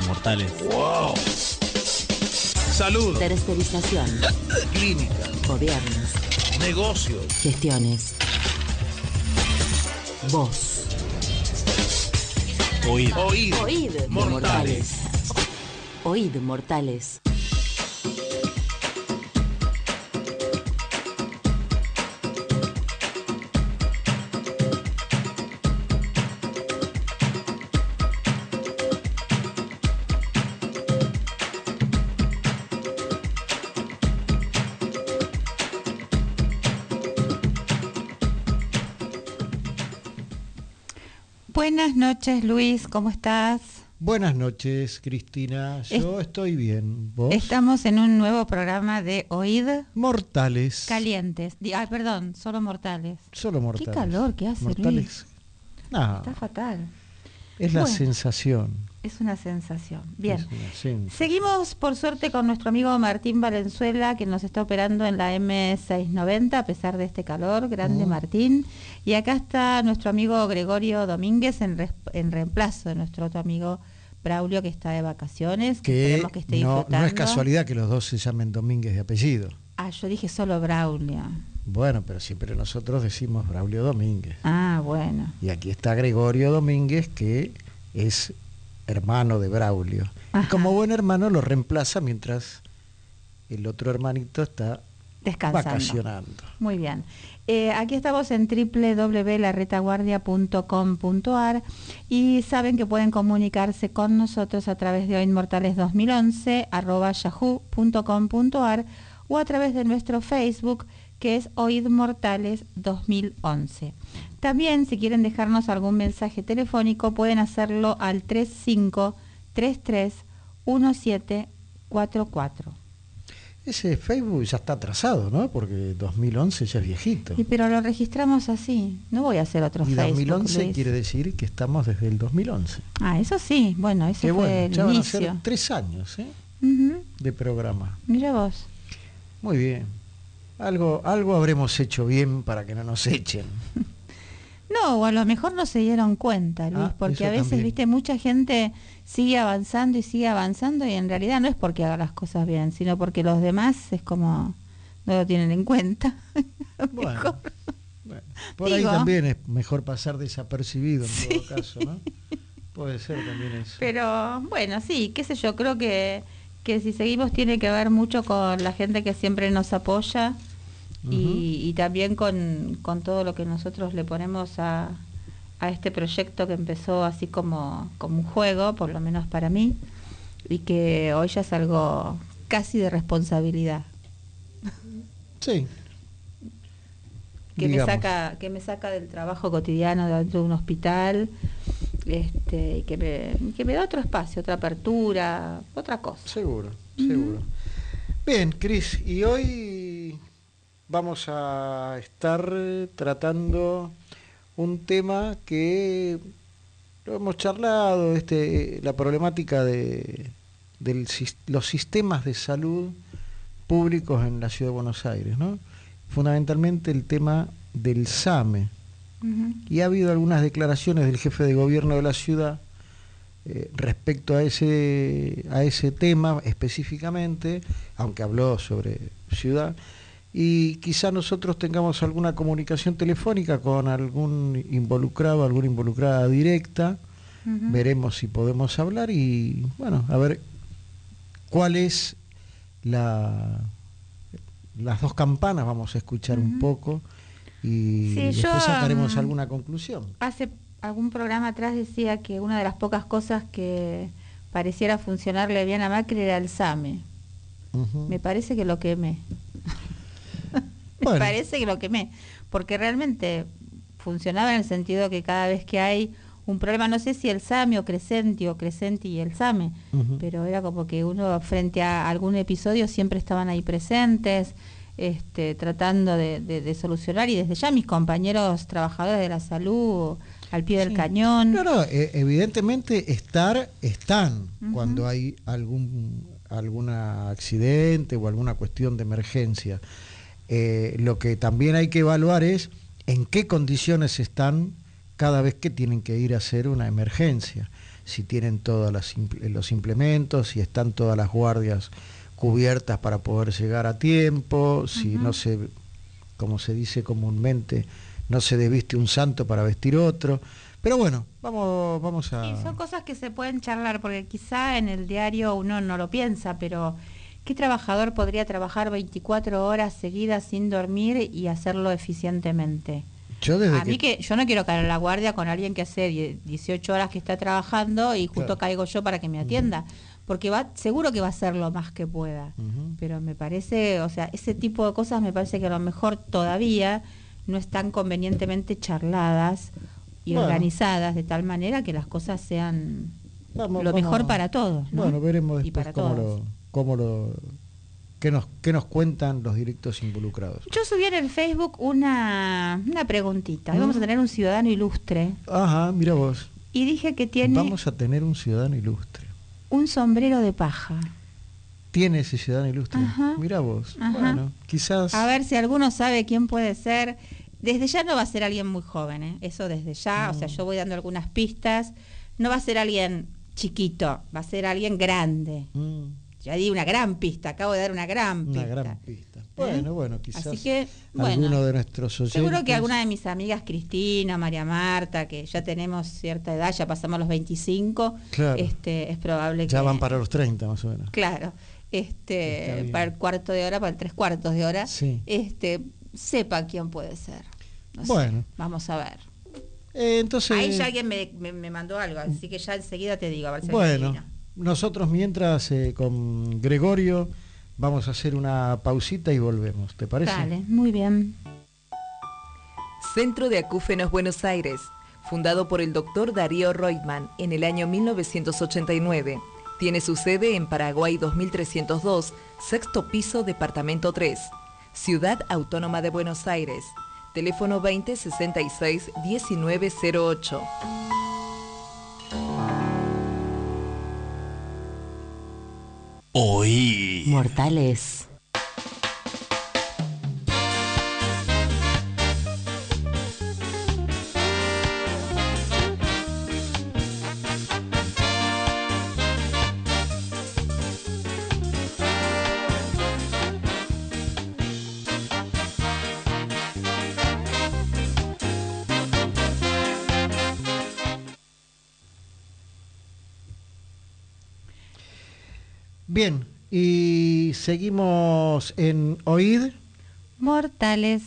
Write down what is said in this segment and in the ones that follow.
mortales. ¡Wow! Salud. Tercerización. Clínica. Gobiernos. Negocios. Gestiones. Voz. Oíd. Oíd. Oíd, Mortales. Oíd, mortales. Buenas noches, Luis, ¿cómo estás? Buenas noches, Cristina. Yo estoy bien. ¿Vos? Estamos en un nuevo programa de Oíd Mortales. Calientes. Perdón, solo mortales. Solo mortales. Qué calor que hace, mortales. Luis. No, Está fatal. es la Bueno. sensación. Es una sensación. Bien. Es una sensación. Seguimos, por suerte, con nuestro amigo Martín Valenzuela, que nos está operando en la M690, a pesar de este calor. Grande Martín. Y acá está nuestro amigo Gregorio Domínguez, en reemplazo de nuestro otro amigo Braulio, que está de vacaciones. Que esperemos que esté disfrutando. No es casualidad que los dos se llamen Domínguez de apellido. Yo dije solo Braulio. Bueno, pero siempre nosotros decimos Braulio Domínguez. Bueno. Y aquí está Gregorio Domínguez, que es hermano de Braulio. Ajá. Y como buen hermano lo reemplaza mientras el otro hermanito está Descansando. vacacionando. Muy bien. Aquí estamos en www.laretaguardia.com.ar y saben que pueden comunicarse con nosotros a través de oidmortales2011@yahoo.com.ar o a través de nuestro Facebook, que es Oíd Mortales 2011. También, si quieren dejarnos algún mensaje telefónico, pueden hacerlo al 35331744. Ese Facebook ya está atrasado, ¿no? Porque 2011 ya es viejito. Sí, pero lo registramos así. No voy a hacer otro Y Facebook, 2011 Luis. quiere decir que estamos desde el 2011. Eso sí. Bueno, ese Qué fue bueno, el ya van a inicio. ser 3 años Ujú. de programa. Mira vos. Muy bien. Algo habremos hecho bien para que no nos echen. No, o a lo mejor no se dieron cuenta, Luis, porque eso a veces, también. viste, mucha gente sigue avanzando y en realidad no es porque haga las cosas bien, sino porque los demás es como no lo tienen en cuenta. Bueno, Mejor. bueno, por ahí Digo. también es mejor pasar desapercibido en Sí. todo caso, ¿no? Puede ser también eso. Pero bueno, sí, qué sé yo, creo que si seguimos tiene que ver mucho con la gente que siempre nos apoya y también con todo lo que nosotros le ponemos a este proyecto que empezó así como un juego, por lo menos para mí, y que hoy ya es algo casi de responsabilidad, Sí. que Digamos. me saca del trabajo cotidiano dentro de un hospital, y que me da otro espacio, otra apertura, otra cosa. Seguro, seguro. Bien, Cris, y hoy vamos a estar tratando un tema que lo hemos charlado, la problemática de los sistemas de salud públicos en la Ciudad de Buenos Aires, ¿no? Fundamentalmente el tema del SAME. Ujú. Y ha habido algunas declaraciones del jefe de gobierno de la ciudad respecto a ese tema específicamente, aunque habló sobre ciudad, y quizá nosotros tengamos alguna comunicación telefónica con algún involucrado, alguna involucrada directa. Ujú. Veremos si podemos hablar y, bueno, a ver cuál es las dos campanas, vamos a escuchar un poco y Sí, después yo, sacaremos alguna conclusión. Hace algún programa atrás decía que una de las pocas cosas que pareciera funcionarle bien a Macri era el SAME. Ujú. Me parece que lo quemé. Bueno. Me parece que lo quemé. Porque realmente funcionaba en el sentido que cada vez que hay un problema, no sé si el SAME o Crescenti y el SAME, Ujú. pero era como que uno frente a algún episodio siempre estaban ahí presentes, tratando de solucionar, y desde ya mis compañeros trabajadores de la salud al pie del Sí. cañón. No, evidentemente están Ujú. cuando hay algún accidente o alguna cuestión de emergencia. Lo que también hay que evaluar es en qué condiciones están cada vez que tienen que ir a hacer una emergencia. si tienen todos los implementos, si están todas las guardias cubiertas para poder llegar a tiempo, si no se, como se dice comúnmente, no se desviste un santo para vestir otro. Pero bueno, vamos a... Y son cosas que se pueden charlar, porque quizá en el diario uno no lo piensa, pero ¿qué trabajador podría trabajar 24 horas seguidas sin dormir y hacerlo eficientemente? Yo no quiero caer en la guardia con alguien que hace 18 horas que está trabajando y justo caigo yo para que me atienda, porque seguro que va a hacer lo más que pueda, pero me parece, o sea, ese tipo de cosas me parece que a lo mejor todavía no están convenientemente charladas y organizadas de tal manera que las cosas sean lo mejor para todos, ¿no? Bueno, veremos y después para qué nos cuentan los directos involucrados. Yo subí en el Facebook una preguntita. Hoy vamos a tener un ciudadano ilustre. Ajá, mira vos. Y dije que tiene... Vamos a tener un ciudadano ilustre. Un sombrero de paja. ¿Tiene ese ciudadano ilustre? Ajá. Mira vos. Ajá. Bueno, quizás... A ver si alguno sabe quién puede ser. Desde ya no va a ser alguien muy joven, ¿eh? Eso desde ya. O sea, yo voy dando algunas pistas. No va a ser alguien chiquito, va a ser alguien grande. Ya di una gran pista, acabo de dar una gran pista. Bueno, quizás así que, alguno de nuestros oyentes... Seguro que alguna de mis amigas, Cristina, María Marta, que ya tenemos cierta edad, ya pasamos los 25, claro. Es probable que... Ya van para los 30 más o menos. Claro, para el cuarto de hora, para el 3/4 de hora, sí. Sepa quién puede ser. No bueno. Sé, vamos a ver. Entonces... Ahí ya alguien me mandó algo, así que ya enseguida te digo. A ver si bueno, nosotros mientras con Gregorio vamos a hacer una pausita y volvemos, ¿te parece? Dale, muy bien. Centro de Acúfenos Buenos Aires, fundado por el Dr. Darío Reutemann en el año 1989. Tiene su sede en Paraguay 2302, sexto piso, departamento 3, Ciudad Autónoma de Buenos Aires. Teléfono 2066 1908. Oí. Mortales. Bien, y seguimos en Oíd Mortales.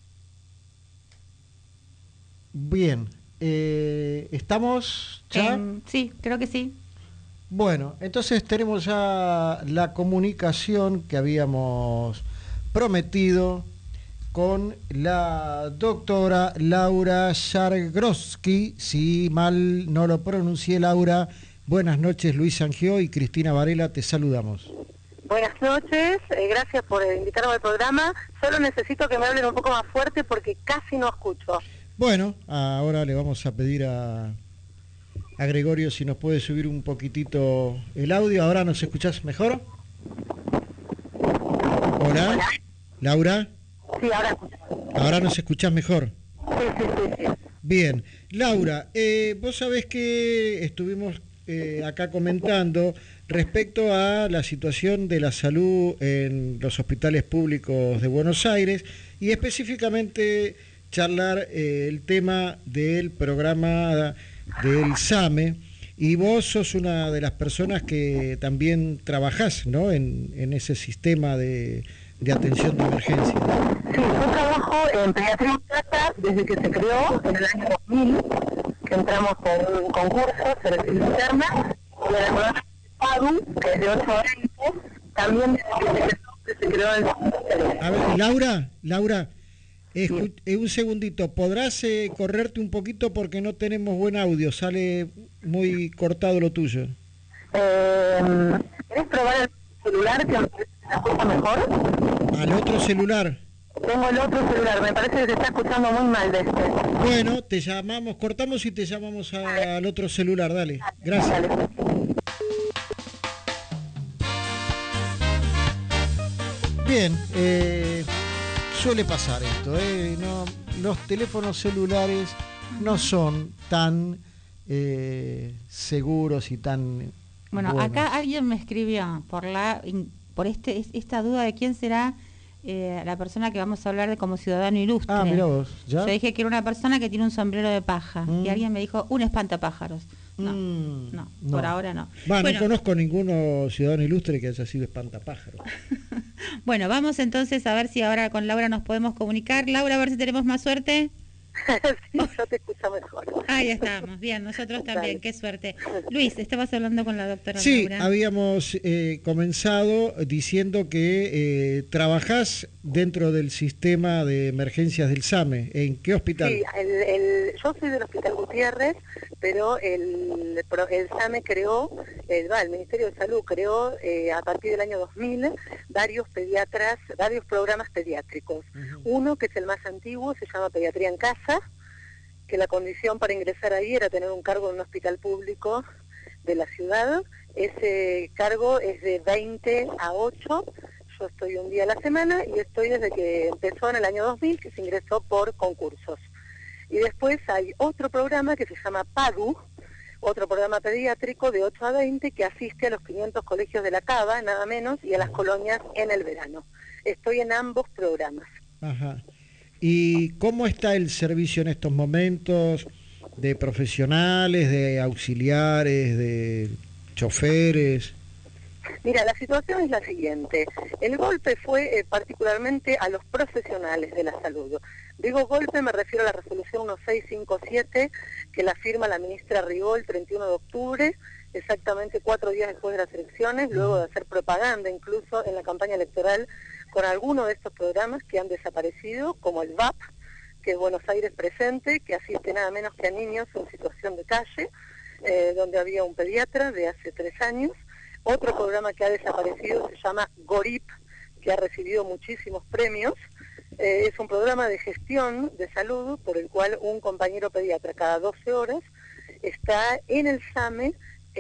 Bien, ¿estamos ya? Sí, creo que sí. Bueno, entonces tenemos ya la comunicación que habíamos prometido con la doctora Laura Jargrowski. Si mal no lo pronuncié, Laura, buenas noches. Luis Sangió y Cristina Varela, te saludamos. Buenas noches, gracias por invitarme al programa. Solo necesito que me hablen un poco más fuerte porque casi no escucho. Bueno, ahora le vamos a pedir a Gregorio si nos puede subir un poquitito el audio. ¿Ahora nos escuchás mejor? Hola, Laura. Sí, ahora escucho. Ahora nos escuchás mejor. Sí. Bien, Laura, vos sabés que estuvimos acá comentando respecto a la situación de la salud en los hospitales públicos de Buenos Aires y específicamente charlar el tema del programa del SAME, y vos sos una de las personas que también trabajás, ¿no?, en ese sistema de atención de emergencia. Sí, yo trabajo en pediatría pediátrica desde que se creó en el año 2000, que entramos con un concurso, selección interna, y en el programa PADU, que es de 8 a 20, también desde que se creó el... A ver, Laura, un segundito, ¿podrás correrte un poquito porque no tenemos buen audio? Sale muy cortado lo tuyo. ¿Querés probar el celular que se escucha mejor? ¿Al otro celular? Tengo el otro celular, me parece que se está escuchando muy mal de este. Bueno, te llamamos, cortamos y te llamamos al otro celular, dale. Gracias. Dale. Bien, suele pasar esto, no, los teléfonos celulares no son tan seguros y tan Bueno, buenos. acá alguien me escribió por esta duda de quién será la persona que vamos a hablar de como ciudadano ilustre. Ah, mirá vos, ¿ya? Yo dije que era una persona que tiene un sombrero de paja y alguien me dijo un espantapájaros. No, No. por ahora no. No Bueno, conozco ninguno ciudadano ilustre que haya sido espantapájaros. bueno, vamos entonces a ver si ahora con Laura nos podemos comunicar. Laura, a ver si tenemos más suerte. Sí, yo te escucho mejor. Ahí estamos, bien, nosotros también, Dale. qué suerte. Luis, estabas hablando con la doctora Sí, Laura. habíamos comenzado diciendo que trabajás dentro del sistema de emergencias del SAME. ¿En qué hospital? Sí, yo soy del Hospital Gutiérrez, pero el SAME creó, el Ministerio de Salud creó a partir del año 2000 varios programas pediátricos. Uno, que es el más antiguo, se llama Pediatría en Casa, que la condición para ingresar ahí era tener un cargo en un hospital público de la ciudad. Ese cargo es de 20 a 8. Yo estoy un día a la semana y estoy desde que empezó en el año 2000, que se ingresó por concursos. Y después hay otro programa que se llama PADU, otro programa pediátrico de 8 a 20 que asiste a los 500 colegios de la Cava, nada menos, y a las colonias en el verano. Estoy en ambos programas. Ajá. ¿Y cómo está el servicio en estos momentos de profesionales, de auxiliares, de choferes? Mira, la situación es la siguiente. El golpe fue particularmente a los profesionales de la salud. Digo golpe, me refiero a la resolución 1657, que la firma la ministra Ribó el 31 de octubre, exactamente 4 días después de las elecciones, luego de hacer propaganda incluso en la campaña electoral con algunos de estos programas que han desaparecido, como el VAP, que es Buenos Aires Presente, que asiste nada menos que a niños en situación de calle, donde había un pediatra de hace 3 años. Otro programa que ha desaparecido se llama GORIP, que ha recibido muchísimos premios. Es un programa de gestión de salud por el cual un compañero pediatra cada 12 horas está en el SAME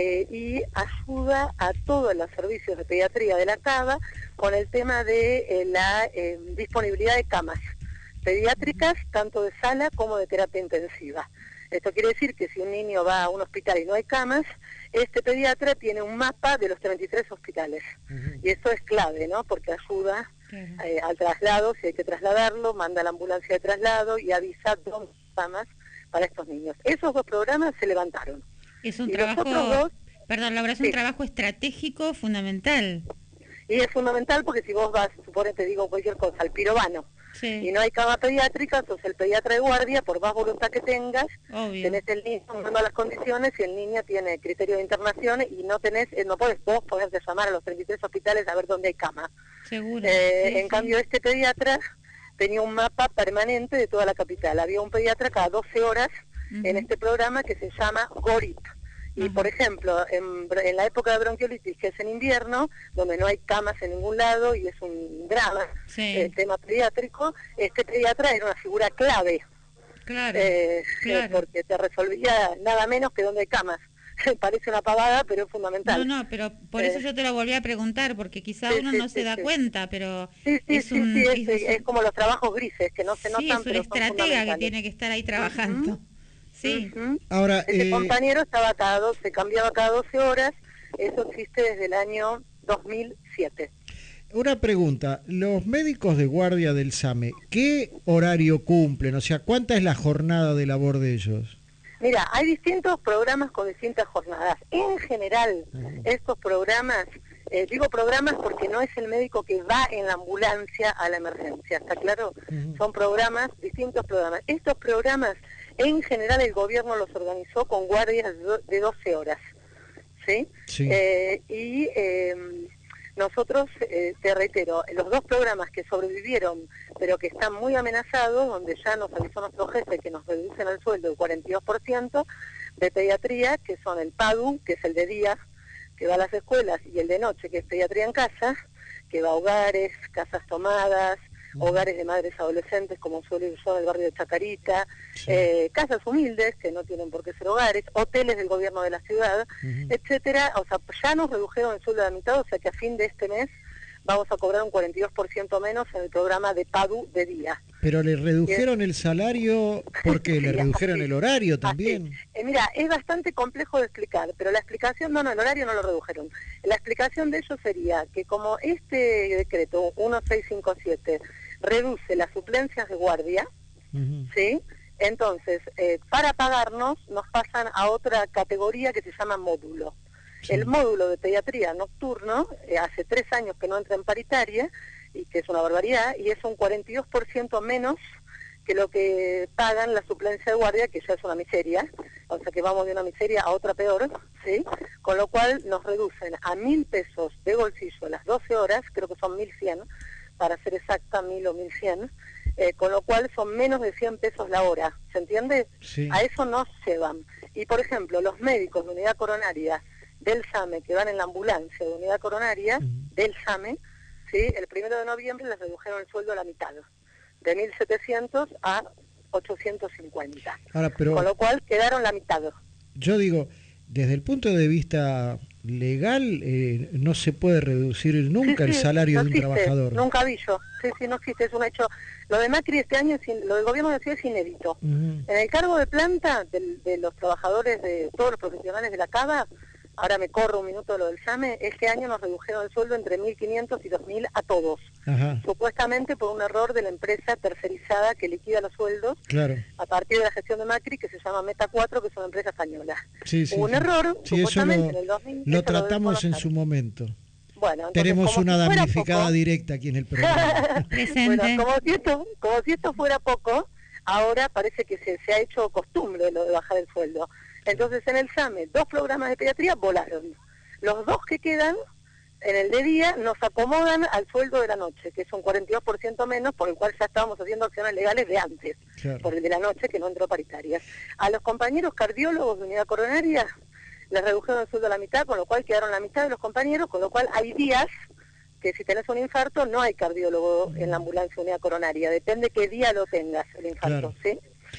y ayuda a todos los servicios de pediatría de la Cava con el tema de la disponibilidad de camas pediátricas, tanto de sala como de terapia intensiva. Esto quiere decir que si un niño va a un hospital y no hay camas, este pediatra tiene un mapa de los 33 hospitales. Y eso es clave, ¿no? Porque ayuda al traslado, si hay que trasladarlo, manda la ambulancia de traslado y avisa dónde hay camas para estos niños. Esos 2 programas se levantaron. Es un Y trabajo, los otros 2, perdón, Laura, es un trabajo estratégico fundamental. y es fundamental porque si vos vas, suponete, digo cualquier cosa, al Pirobano, y no hay cama pediátrica, sos el pediatra de guardia, por más voluntad que tengas, tenés el niño en malas condiciones y el niño tiene criterio de internación y no tenés, no podés vos poderte llamar a los 33 hospitales a ver dónde hay cama. Seguro. En cambio, este pediatra tenía un mapa permanente de toda la capital. Había un pediatra cada 12 horas en este programa que se llama GORIP. Y, por ejemplo, en la época de bronquiolitis, que es en invierno, donde no hay camas en ningún lado y es un drama, el tema pediátrico, este pediatra era una figura clave. Claro, porque te resolvía nada menos que donde hay camas. Parece una pavada, pero es fundamental. No, pero por eso yo te lo volví a preguntar, porque quizá uno no se da cuenta, pero es como los trabajos grises, que no se notan, es una estratega que tiene que estar ahí trabajando. Sí. Ahora, ese compañero estaba atado, se cambiaba cada 12 horas, eso existe desde el año 2007. Una pregunta, los médicos de guardia del SAME, ¿qué horario cumplen? O sea, ¿cuánta es la jornada de labor de ellos? Mira, hay distintos programas con distintas jornadas. En general, estos programas, digo programas porque no es el médico que va en la ambulancia a la emergencia, ¿está claro? Son programas, distintos programas. Estos programas, en general, el gobierno los organizó con guardias de 12 horas, ¿sí? Nosotros, te reitero, los 2 programas que sobrevivieron, pero que están muy amenazados, donde ya nos avisó nuestro jefe que nos reducen el sueldo del 42% de pediatría, que son el PADU, que es el de día, que va a las escuelas, y el de noche, que es pediatría en casa, que va a hogares, casas tomadas, hogares de madres adolescentes, como suele ir yo en el barrio de Chacarita, casas humildes, que no tienen por qué ser hogares, hoteles del gobierno de la ciudad, etcétera. O sea, ya nos redujeron el sueldo a la mitad, o sea que a fin de este mes vamos a cobrar un 42% menos en el programa de PADU de día. Pero le redujeron el salario porque le redujeron el horario también. Mira, es bastante complejo de explicar, pero la explicación, no, el horario no lo redujeron. La explicación de ello sería que como este decreto 1657 reduce las suplencias de guardia, ¿sí? Entonces, para pagarnos nos pasan a otra categoría que se llama módulo. Sí. El módulo de pediatría nocturno, hace 3 años que no entra en paritaria, y que es una barbaridad, y es un 42% menos que lo que pagan la suplencia de guardia, que ya es una miseria, o sea que vamos de una miseria a otra peor, ¿sí? Con lo cual nos reducen a 1.000 pesos de bolsillo a las 12 horas, creo que son 1.100, para ser exacta, 1.000 o 1.100, con lo cual son menos de 100 pesos la hora, ¿se entiende? Sí. A eso nos llevan. Y por ejemplo, los médicos de unidad coronaria del SAME, que van en la ambulancia de unidad coronaria, del SAME, ¿sí? El 1 de noviembre les redujeron el sueldo a la mitad, de 1.700 a 850. Ahora, pero con lo cual quedaron la mitad. Yo digo, desde el punto de vista legal, no se puede reducir nunca el salario de un trabajador. Nunca vi yo. Sí, no existe, es un hecho. Lo de Macri este año, lo del gobierno de la ciudad es inédito. En el cargo de planta de los trabajadores, de todos los profesionales de la CABA, ahora me corro un minuto de lo del SAME, este año nos redujeron el sueldo entre 1.500 y 2.000 a todos. Ajá. Supuestamente por un error de la empresa tercerizada que liquida los sueldos, claro, a partir de la gestión de Macri, que se llama Meta 4, que es una empresa española. Hubo un error, supuestamente en el 2000. Lo tratamos en su momento. Bueno, entonces, tenemos una damnificada poco, directa aquí en el programa. Bueno, como si esto fuera poco, ahora parece que se ha hecho costumbre lo de bajar el sueldo. Entonces en el SAME 2 programas de pediatría volaron. Los 2 que quedan en el de día nos acomodan al sueldo de la noche, que es un 42% menos, por el cual ya estábamos haciendo acciones legales de antes, claro, por el de la noche que no entró paritaria. A los compañeros cardiólogos de unidad coronaria les redujeron el sueldo a la mitad, con lo cual quedaron la mitad de los compañeros, con lo cual hay días que si tenés un infarto no hay cardiólogo en la ambulancia de unidad coronaria, depende qué día lo tengas el infarto, claro, ¿sí?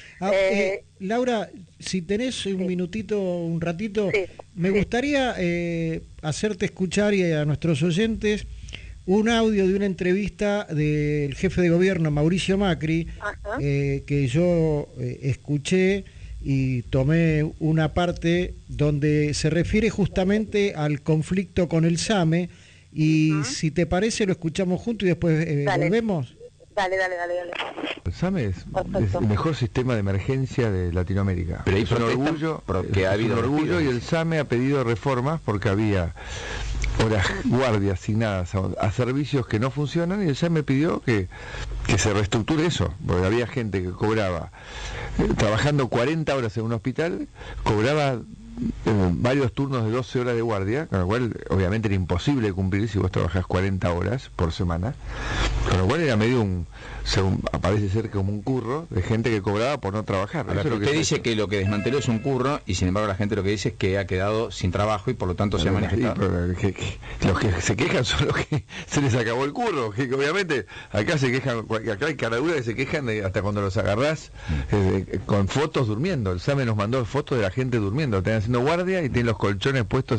Laura, si tenés un minutito, un ratito, me gustaría hacerte escuchar y a nuestros oyentes un audio de una entrevista del jefe de gobierno Mauricio Macri, que yo escuché y tomé una parte donde se refiere justamente al conflicto con el SAME, y si te parece lo escuchamos juntos y después volvemos. Dale. El SAME es el mejor sistema de emergencia de Latinoamérica. Pero hay un orgullo, porque ha habido un orgullo, y el SAME ha pedido reformas porque había horas guardia asignadas a servicios que no funcionan, y el SAME pidió que se reestructure eso, porque había gente que cobraba, trabajando 40 horas en un hospital, cobraba varios turnos de 12 horas de guardia, con lo cual obviamente era imposible cumplir si vos trabajás 40 horas por semana, con lo cual era medio parece ser como un curro de gente que cobraba por no trabajar. Ahora, usted dice que lo que desmanteló es un curro, y sin embargo la gente lo que dice es que ha quedado sin trabajo y por lo tanto se ha manifestado. Los que se quejan son los que se les acabó el curro, que obviamente acá se quejan, acá hay caraduras que se quejan hasta cuando los agarrás con fotos durmiendo. El SAME nos mandó fotos de la gente durmiendo, están haciendo guardia y tienen los colchones puestos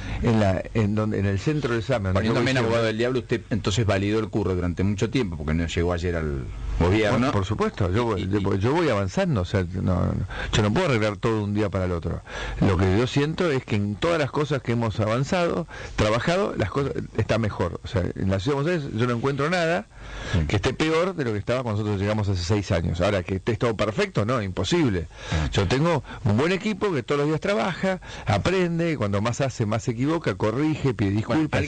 en el centro del SAME. Poniéndome en abogado del diablo, usted entonces validó el curro durante mucho tiempo, porque no llegó ayer al gobierno. Bueno, por supuesto, yo voy avanzando, o sea, yo no puedo arreglar todo de un día para el otro. Lo que yo siento es que en todas las cosas que hemos avanzado, trabajado, las cosas está mejor. O sea, en la ciudad de Buenos Aires yo no encuentro nada que esté peor de lo que estaba cuando nosotros llegamos hace 6 años. Ahora, que esté todo perfecto, no, imposible. Yo tengo un buen equipo que todos los días trabaja, aprende, cuando más hace, más se equivoca, corrige, pide disculpas.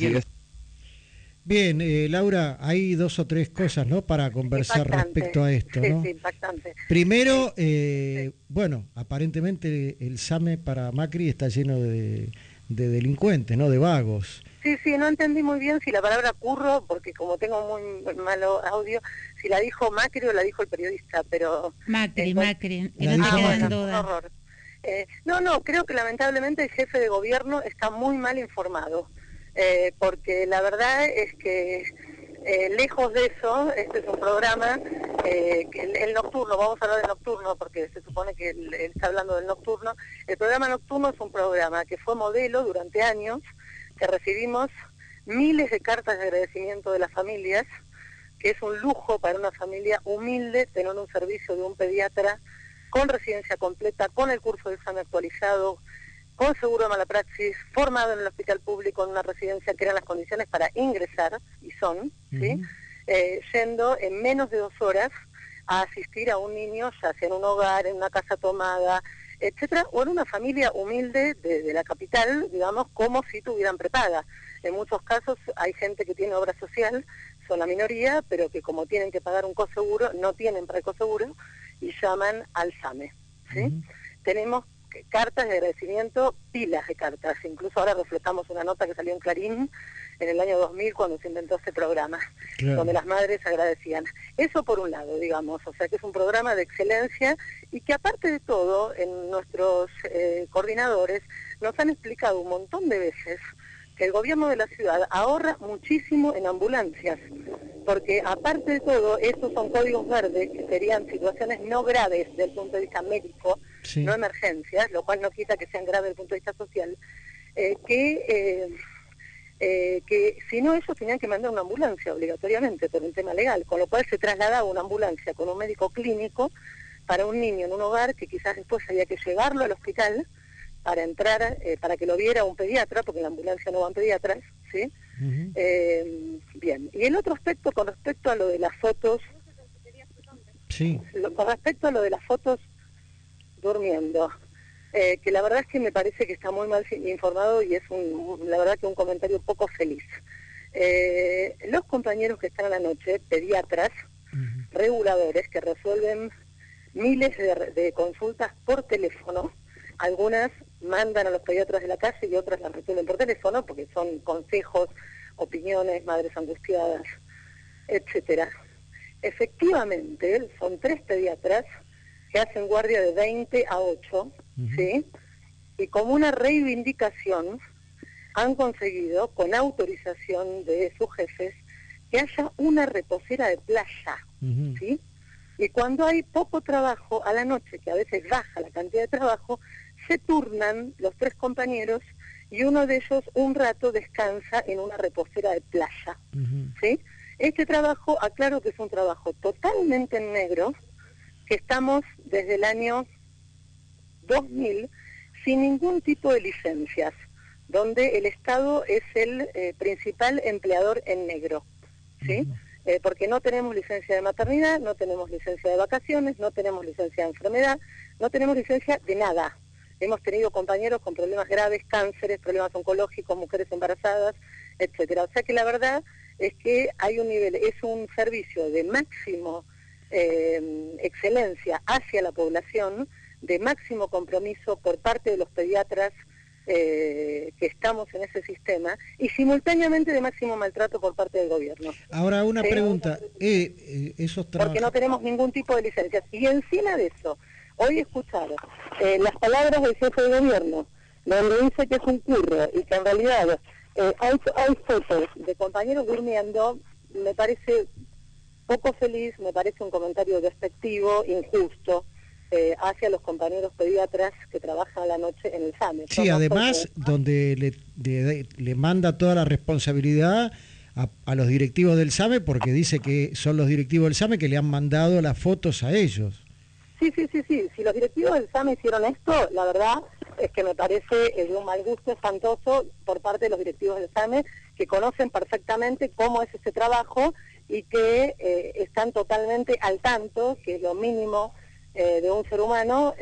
Bien, Laura, hay 2 o 3 cosas, ¿no?, para conversar respecto a esto, ¿no? Sí, impactante. Primero, bueno, aparentemente el SAME para Macri está lleno de delincuentes, ¿no?, de vagos. Sí, no entendí muy bien si la palabra curro, porque como tengo muy malo audio, si la dijo Macri o la dijo el periodista, pero... Macri, que no te queda en duda. Un horror. No, creo que lamentablemente el jefe de gobierno está muy mal informado. Porque la verdad es que lejos de eso, este es un programa, el nocturno, vamos a hablar del nocturno porque se supone que él está hablando del nocturno. El programa nocturno es un programa que fue modelo durante años, que recibimos miles de cartas de agradecimiento de las familias que es un lujo para una familia humilde tener un servicio de un pediatra con residencia completa, con el curso de examen actualizado, con seguro de mala praxis, formado en el hospital público en una residencia que eran las condiciones para ingresar, y son, ¿sí? Yendo en menos de 2 horas a asistir a un niño, ya sea en un hogar, en una casa tomada, etcétera, o en una familia humilde de la capital, digamos, como si tuvieran prepaga. En muchos casos hay gente que tiene obra social, son la minoría, pero que como tienen que pagar un coseguro, no tienen para el coseguro y llaman al SAME, ¿sí? Tenemos cartas de agradecimiento, pilas de cartas, incluso ahora reflejamos una nota que salió en Clarín en el año 2000 cuando se inventó este programa, donde las madres agradecían. Eso por un lado, digamos, o sea que es un programa de excelencia y que aparte de todo, en nuestros coordinadores nos han explicado un montón de veces que el gobierno de la ciudad ahorra muchísimo en ambulancias, porque aparte de todo, estos son códigos verdes que serían situaciones no graves desde el punto de vista médico, no emergencias, lo cual no quita que sean graves desde el punto de vista social, que si no ellos tenían que mandar una ambulancia obligatoriamente por un tema legal, con lo cual se trasladaba una ambulancia con un médico clínico para un niño en un hogar que quizás después había que llevarlo al hospital para entrar, para que lo viera un pediatra, porque en la ambulancia no van pediatras, ¿sí? Bien, y el otro aspecto con respecto a lo de las fotos, con respecto a lo de las fotos durmiendo, que la verdad es que me parece que está muy mal informado y es la verdad que un comentario poco feliz. Los compañeros que están a la noche, pediatras, reguladores, que resuelven miles de consultas por teléfono, algunas mandan a los pediatras de la calle y otras las resuelven por teléfono porque son consejos, opiniones, madres angustiadas, etcétera. Efectivamente, son 3 pediatras que hacen guardia de 20 a 8, ¿sí? Y como una reivindicación han conseguido, con autorización de sus jefes, que haya una reposera de playa, ¿sí? Y cuando hay poco trabajo a la noche, que a veces baja la cantidad de trabajo, se turnan los 3 compañeros y uno de ellos un rato descansa en una reposera de playa, ¿sí? Este trabajo, aclaro que es un trabajo totalmente en negro, que estamos desde el año 2000 sin ningún tipo de licencias, donde el Estado es el principal empleador en negro, ¿sí? Porque no tenemos licencia de maternidad, no tenemos licencia de vacaciones, no tenemos licencia de enfermedad, no tenemos licencia de nada. Hemos tenido compañeros con problemas graves, cánceres, problemas oncológicos, mujeres embarazadas, etcétera. O sea que la verdad es que hay un nivel, es un servicio de máximo excelencia hacia la población, de máximo compromiso por parte de los pediatras que estamos en ese sistema, y simultáneamente de máximo maltrato por parte del gobierno. Ahora una pregunta, esos porque no tenemos ningún tipo de licencias, y encima de eso, hoy escucharon las palabras del jefe de gobierno, donde dice que es un curro, y que en realidad hay fotos de compañeros durmiendo. Me parece poco feliz, me parece un comentario despectivo, injusto, hacia los compañeros pediatras que trabajan a la noche en el SAME. Sí, además, donde le manda toda la responsabilidad a los directivos del SAME, porque dice que son los directivos del SAME que le han mandado las fotos a ellos. Sí, si los directivos del SAME hicieron esto, la verdad es que me parece de un mal gusto espantoso por parte de los directivos del SAME, que conocen perfectamente cómo es ese trabajo y que están totalmente al tanto, que es lo mínimo de un ser humano,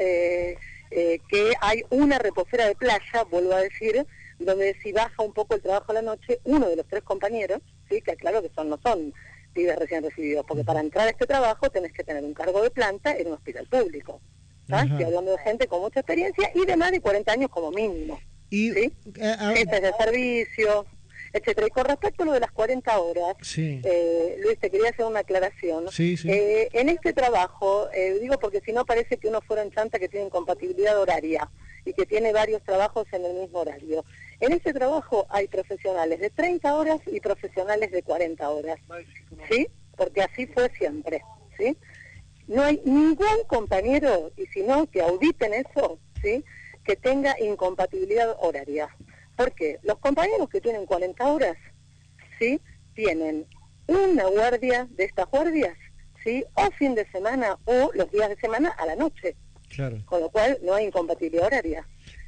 que hay una reposera de playa, vuelvo a decir, donde si baja un poco el trabajo a la noche, uno de los 3 compañeros, sí, que aclaro que no son pibes recién recibidos, porque para entrar a este trabajo tenés que tener un cargo de planta en un hospital público. Estoy hablando de gente con mucha experiencia y de más de 40 años como mínimo, ¿sí? Jefes de servicio, etcétera. Y con respecto a lo de las 40 horas, Luis, te quería hacer una aclaración. En este trabajo, digo porque si no parece que uno fuera en chanta que tiene incompatibilidad horaria y que tiene varios trabajos en el mismo horario. En este trabajo hay profesionales de 30 horas y profesionales de 40 horas, ¿sí? Porque así fue siempre, ¿sí? No hay ningún compañero, y si no, que auditen eso, ¿sí?, que tenga incompatibilidad horaria. ¿Por qué? Los compañeros que tienen 40 horas, ¿sí?, tienen una guardia de estas guardias, ¿sí? O fin de semana o los días de semana a la noche. Claro. Con lo cual no hay incompatibilidad horaria.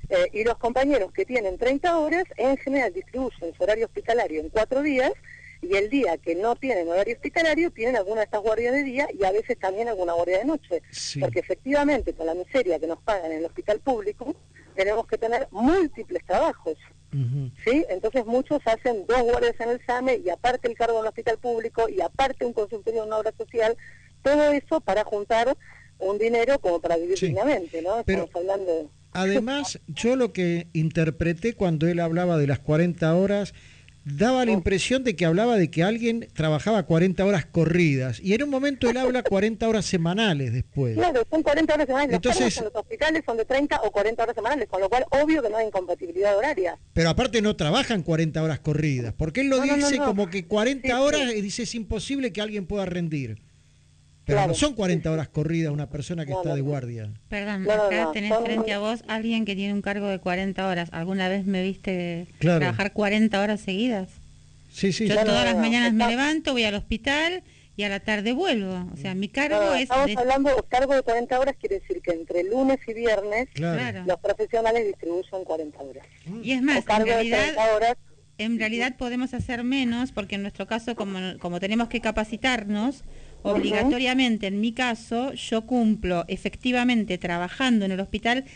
Y los compañeros que tienen 30 horas, en general distribuyen su horario hospitalario en 4 días, y el día que no tienen horario hospitalario tienen alguna de estas guardias de día y a veces también alguna guardia de noche. Sí. Porque efectivamente con la miseria que nos pagan en el hospital público, tenemos que tener múltiples trabajos. Ujú. ¿Sí? Entonces muchos hacen 2 guardias en el SAME y aparte el cargo en el hospital público y aparte un consultorio en una obra social, todo eso para juntar un dinero como para vivir Sí. dignamente, ¿no? Pero- Estamos hablando de... Además, yo lo que interpreté cuando él hablaba de las 40 horas, daba la impresión de que hablaba de que alguien trabajaba 40 horas corridas, y en un momento él habla 40 horas semanales después. Claro, son 40 horas semanales. Entonces- Los cargos en los hospitales son de 30 o 40 horas semanales, con lo cual obvio que no hay incompatibilidad horaria. Pero aparte no trabajan 40 horas corridas, porque él lo No, no, dice no. como que 40 Sí, horas, sí. y dice es imposible que alguien pueda rendir. Pero Claro. no son 40 horas corridas una persona que No, está no, de no. guardia. Perdón, No, no, acá no, tenés son- frente a vos alguien que tiene un cargo de 40 horas. ¿Alguna vez me viste Claro. trabajar 40 horas seguidas? Sí, sí, Yo sí. no, todas no, las no, mañanas me está- levanto, voy al hospital y a la tarde vuelvo. O sea, mi cargo No, es estamos de... hablando, cargo de 40 horas quiere decir que entre lunes y viernes Claro. Claro. los profesionales distribuyen 40 horas. Y es más, O cargo de 30 horas, en realidad podemos hacer menos porque en nuestro caso, como tenemos que capacitarnos, obligatoriamente, en mi caso, yo cumplo efectivamente trabajando en el hospital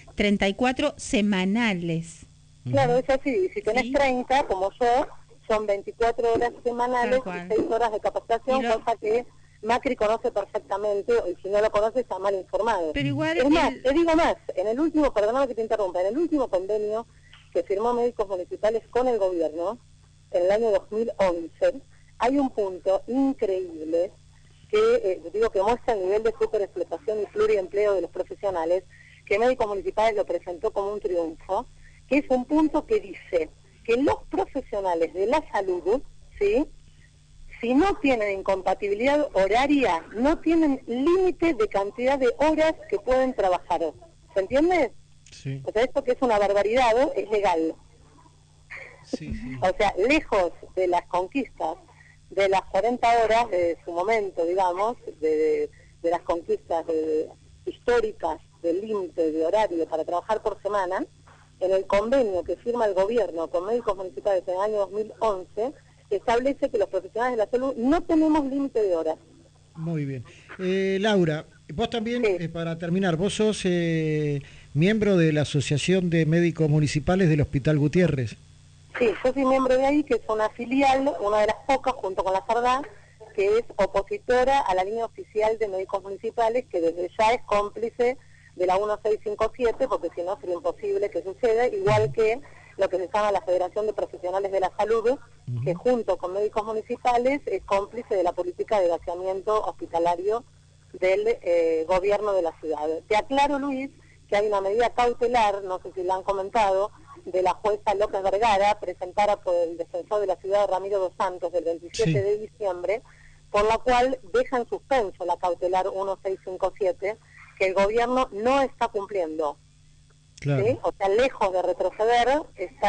34 semanales. claro, es así. Y si tenés Sí. 30, como yo, son 24 horas semanales Tal cual. y 6 horas de capacitación, Y lo- cosa que Macri conoce perfectamente, y si no lo conoce está mal informado. Pero igual Es más, el- te digo más, en el último, perdóname que te interrumpa, en el último convenio que firmó Médicos Municipales con el gobierno, en el año 2011, hay un punto increíble que, digo, que muestra el nivel de superexplotación y pluriempleo de los profesionales, que Médicos Municipales lo presentó como un triunfo, que es un punto que dice que los profesionales de la salud, ¿sí?, si no tienen incompatibilidad horaria, no tienen límite de cantidad de horas que pueden trabajar. ¿Se entiende? Sí, O sea, esto que es una barbaridad, es legal. sí, sí. O sea, lejos de las conquistas de las 40 horas de su momento, digamos, de las conquistas históricas del límite de horario para trabajar por semana, en el convenio que firma el gobierno con Médicos Municipales en el año 2011, establece que los profesionales de la salud no tenemos límite de horas. Muy bien. Laura, vos también, Sí. para terminar, vos sos miembro de la Asociación de Médicos Municipales del Hospital Gutiérrez. Sí, yo soy miembro de ahí, que es una filial, una de las pocas, junto con la SARDA, que es opositora a la línea oficial de médicos municipales, que desde ya es cómplice de la 1657, porque si no sería imposible que suceda, igual que lo que se llama la Federación de Profesionales de la Salud, que junto con médicos municipales es cómplice de la política de vaciamiento hospitalario del gobierno de la ciudad. Te aclaro, Luis, que hay una medida cautelar, no sé si la han comentado, de la jueza López Vergara, presentada por el defensor de la ciudad, Ramiro dos Santos, del 27 Sí. de diciembre, por la cual deja en suspenso la cautelar 1657, que el gobierno no está cumpliendo. Claro. ¿Sí? O sea, lejos de retroceder,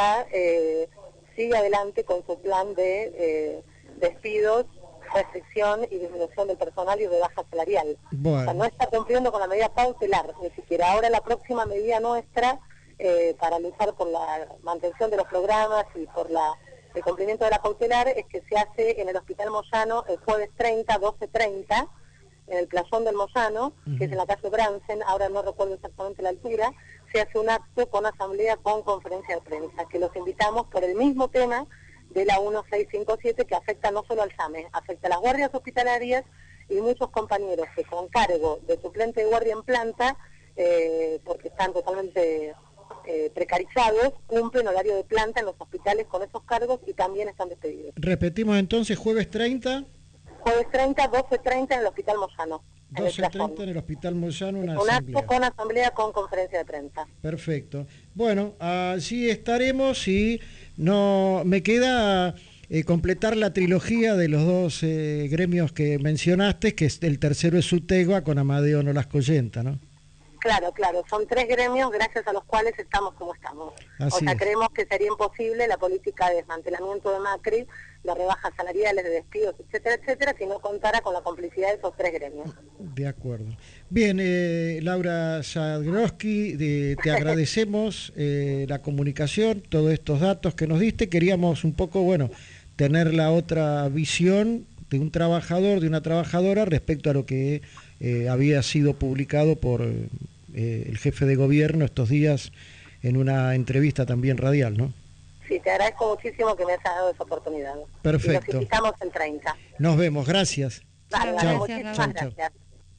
sigue adelante con su plan de despidos, restricción y disminución del personal y de baja salarial. Bueno. O sea, no está cumpliendo con la medida cautelar, ni siquiera. Ahora la próxima medida nuestra para luchar por la mantención de los programas y por el cumplimiento de la cautelar es que se hace en el Hospital Moyano el jueves 30, 12:30, en el playón del Moyano, que es en la calle Bransen, ahora no recuerdo exactamente la altura, se hace un acto con asamblea, con conferencia de prensa, que los invitamos por el mismo tema de la 1657, que afecta no solo al SAME, afecta a las guardias hospitalarias y muchos compañeros que con cargo de suplente de guardia en planta, porque están totalmente precarizados, cumplen horario de planta en los hospitales con esos cargos y también están despedidos. Repetimos entonces, jueves 30, Jueves 30, 12:30 en el Hospital Moyano. en el 12:30 Plazón. en el Hospital Moyano, una Un asamblea. acto con asamblea con conferencia de prensa. Perfecto. Bueno, allí estaremos y no me queda completar la trilogía de los dos gremios que mencionaste, que es el tercero es Utegua con Amadeo Nolascoyenta, ¿no? Claro, son 3 gremios gracias a los cuales estamos como estamos. Así es. Creemos que sería imposible la política de desmantelamiento de Macri, de rebajas salariales, de despidos, etcétera, si no contara con la complicidad de esos 3 gremios. De acuerdo. Bien, Laura Zagroski, te agradecemos la comunicación, todos estos datos que nos diste. Queríamos un poco, tener la otra visión de un trabajador, de una trabajadora, respecto a lo que había sido publicado por el jefe de gobierno estos días en una entrevista también radial, ¿no? Sí, te agradezco muchísimo que me hayas dado esa oportunidad. Perfecto. Y nos invitamos el 30. Nos vemos, gracias. Vale, Chao. muchísimas Chao. gracias.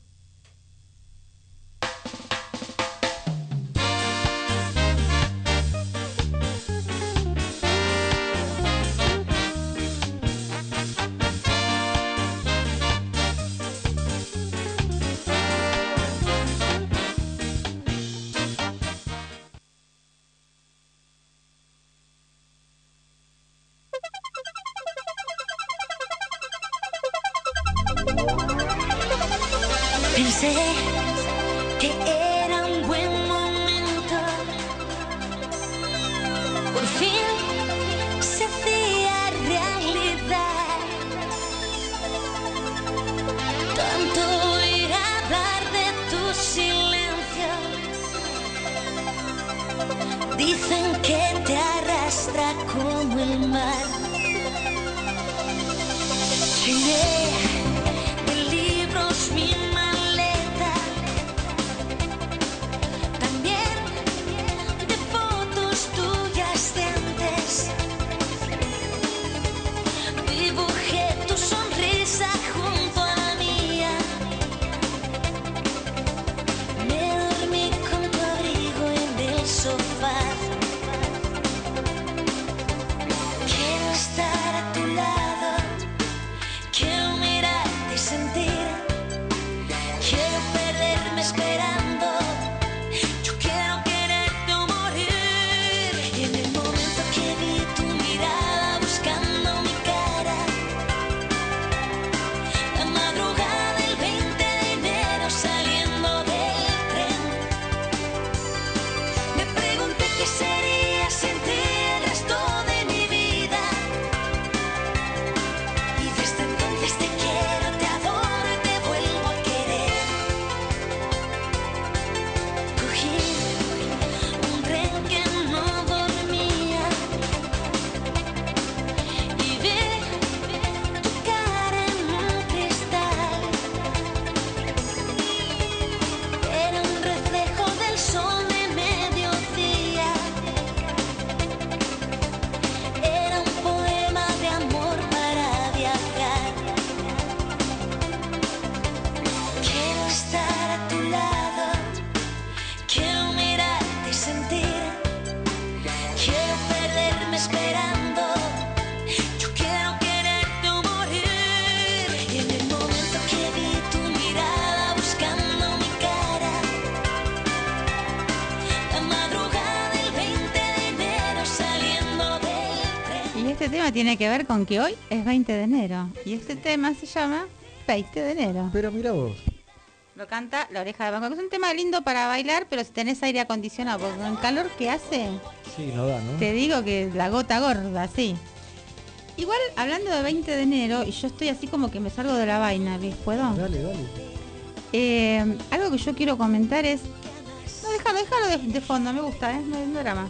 Pensé que era un buen momento, por fin se hacía realidad. Tanto oír hablar de tu silencio, dicen que te arrastra como el mar. Llené de libros mi maleta, también de fotos tuyas de antes. Dibujé tu sonrisa junto a la mía. Me dormí con tu abrigo en el sofá. Quiero estar a tu lado, quiero mirarte y sentir, quiero perderme esperando, yo quiero quererte o morir. Y en el momento que vi tu mirada buscando mi cara, la madrugada del 20 de enero saliendo del tren, me pregunté qué sería sin ti el resto de mi vida. Y desde entonces te quiero, te adoro y te vuelvo a querer. Cogí un tren que no dormía y vi tu cara en un cristal. Era un reflejo del sol de mediodía. Era un poema de amor para viajar. Quiero estar a tu lado, quiero mirarte y sentir, quiero perderme esperando, yo quiero quererte o morir. Y en el momento que vi tu mirada buscando mi cara, la madrugada del 20 de enero saliendo del tren. Y este tema tiene que ver con que hoy es 20 de enero. Y este tema se llama 20 de enero. Pero mira vos. Lo canta La Oreja de Van Gogh. Es un tema lindo para bailar, pero si tenés aire acondicionado, porque con el calor que hace, Sí, no da, ¿no? te digo que la gota gorda, sí. Igual, hablando de 20 de enero, y yo estoy así como que me salgo de la vaina, ¿ves? ¿Puedo? Dale. Algo que yo quiero comentar es... No, déjalo de fondo, me gusta, no hay drama.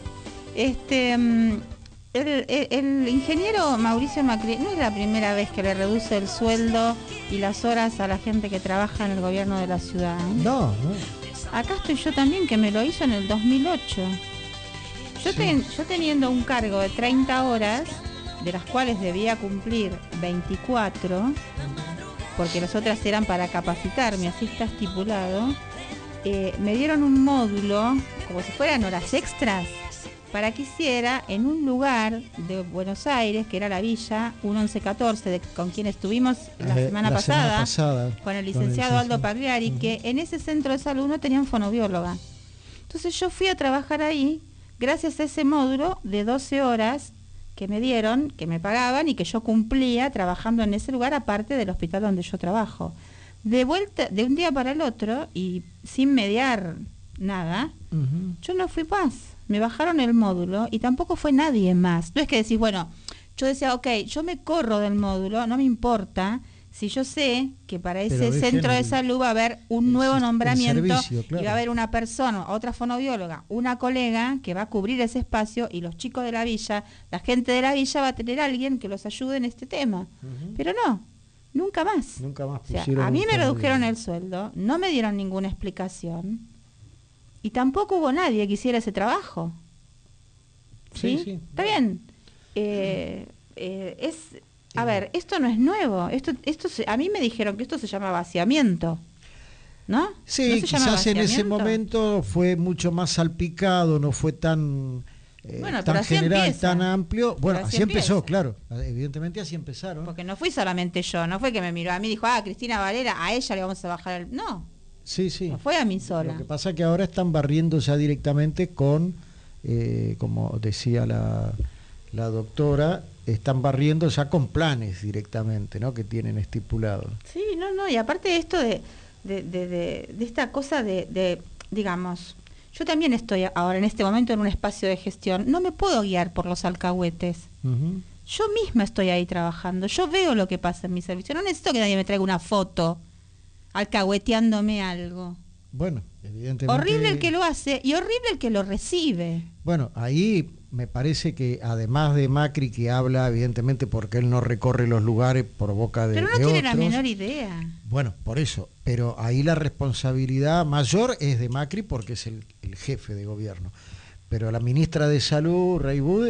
El ingeniero Mauricio Macri no es la primera vez que le reduce el sueldo y las horas a la gente que trabaja en el gobierno de la ciudad, ¿eh? No. Acá estoy yo también, que me lo hizo en el 2008. Yo teniendo un cargo de 30 horas, de las cuales debía cumplir 24, porque las otras eran para capacitarme, así está estipulado, me dieron un módulo, como si fueran horas extras, para que hiciera en un lugar de Buenos Aires, que era la Villa 1114, con quien estuvimos la semana pasada, con el licenciado Aldo Pagliari, que en ese centro de salud no tenían fonobióloga. Entonces yo fui a trabajar ahí, gracias a ese módulo de 12 horas que me dieron, que me pagaban y que yo cumplía trabajando en ese lugar, aparte del hospital donde yo trabajo. De vuelta, de un día para el otro, y sin mediar nada, yo no fui más. Me bajaron el módulo y tampoco fue nadie más. No es que decís, bueno, yo decía, ok, yo me corro del módulo, no me importa, si yo sé que para ese centro de salud va a haber un nuevo nombramiento, servicio, claro. Y va a haber una persona, otra fonoaudióloga, una colega que va a cubrir ese espacio, y los chicos de la villa, la gente de la villa va a tener a alguien que los ayude en este tema. Pero no, nunca más. Nunca más O sea, pusieron a mí un me fonoaudiólogo. redujeron el sueldo, no me dieron ninguna explicación, y tampoco hubo nadie que hiciera ese trabajo. ¿Sí? Está bien. A ver, esto no es nuevo. A mí me dijeron que esto se llama vaciamiento, ¿no? Sí, ¿No se llama quizás en ese vaciamiento? momento fue mucho más salpicado, no fue tan, Bueno, pero tan así general, empieza. tan amplio. Bueno, Pero así así empezó, empieza. claro. Evidentemente así empezaron. Porque no fui solamente yo, no fue que me miró a mí y dijo, Cristina Valera, a ella le vamos a bajar el... No, Sí, sí. no fue a mí sola. Lo que pasa es que ahora están barriendo ya directamente con, como decía la doctora, están barriendo ya con planes directamente, ¿no? Que tienen estipulados. Sí, no, y aparte de esto de esta cosa digamos, yo también estoy ahora en este momento en un espacio de gestión, no me puedo guiar por los alcahuetes. Yo misma estoy ahí trabajando, yo veo lo que pasa en mi servicio, no necesito que nadie me traiga una foto alcahueteándome algo. Bueno, evidentemente... Horrible el que lo hace y horrible el que lo recibe. Bueno, ahí me parece que además de Macri, que habla evidentemente porque él no recorre los lugares por boca de Pero no de tiene la otros. menor idea. Bueno, por eso, pero ahí la responsabilidad mayor es de Macri porque es el jefe de gobierno. Pero la ministra de Salud, Reibó,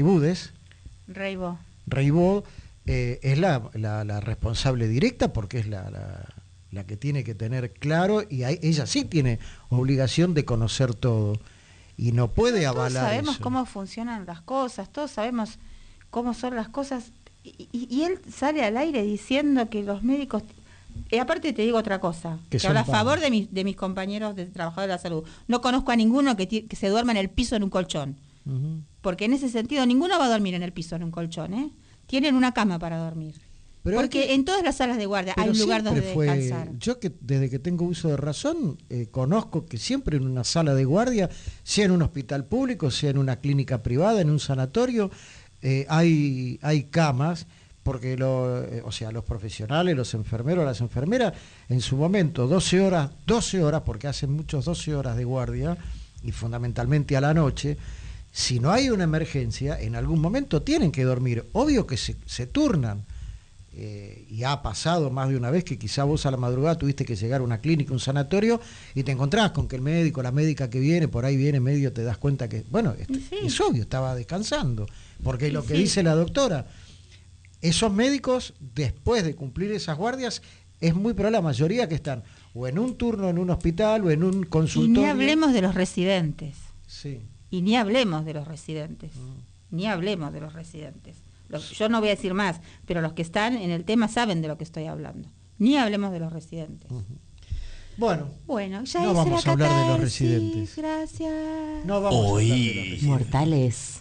es la responsable directa porque es la que tiene que tener claro, y ella sí tiene obligación de conocer todo y no puede avalar Todos sabemos eso. cómo funcionan las cosas, todos sabemos cómo son las cosas, y él sale al aire diciendo que los médicos... Y aparte te digo otra cosa, Que que habla a son favor de mis compañeros de trabajadores de la salud. No conozco a ninguno que se duerma en el piso en un colchón, porque en ese sentido ninguno va a dormir en el piso en un colchón, ¿eh? Tienen una cama para dormir. Pero Porque en todas las salas de guardia hay Pero un lugar donde siempre descansar. Yo que desde que tengo uso de razón, conozco que siempre en una sala de guardia, sea en un hospital público, sea en una clínica privada, en un sanatorio, hay camas, porque los profesionales, los enfermeros, las enfermeras, en su momento 12 horas, porque hacen muchos 12 horas de guardia, y fundamentalmente a la noche, si no hay una emergencia, en algún momento tienen que dormir. Obvio que se turnan. Y ha pasado más de una vez que quizá vos a la madrugada tuviste que llegar a una clínica, un sanatorio, y te encontrás con que el médico, la médica que viene, por ahí viene medio, te das cuenta que, bueno, es obvio, estaba descansando. Porque lo que dice la doctora, esos médicos, después de cumplir esas guardias, es muy probable la mayoría que están o en un turno en un hospital o en un Y consultorio. ni hablemos de los residentes. Sí. Y ni hablemos de los residentes. Ni hablemos de los residentes. Yo no voy a decir más, pero los que están en el tema saben de lo que estoy hablando. Ni hablemos de los residentes. Bueno, ya no hice vamos la a hablar de los catarsis, residentes. Gracias. No vamos a hablar de los residentes. Mortales.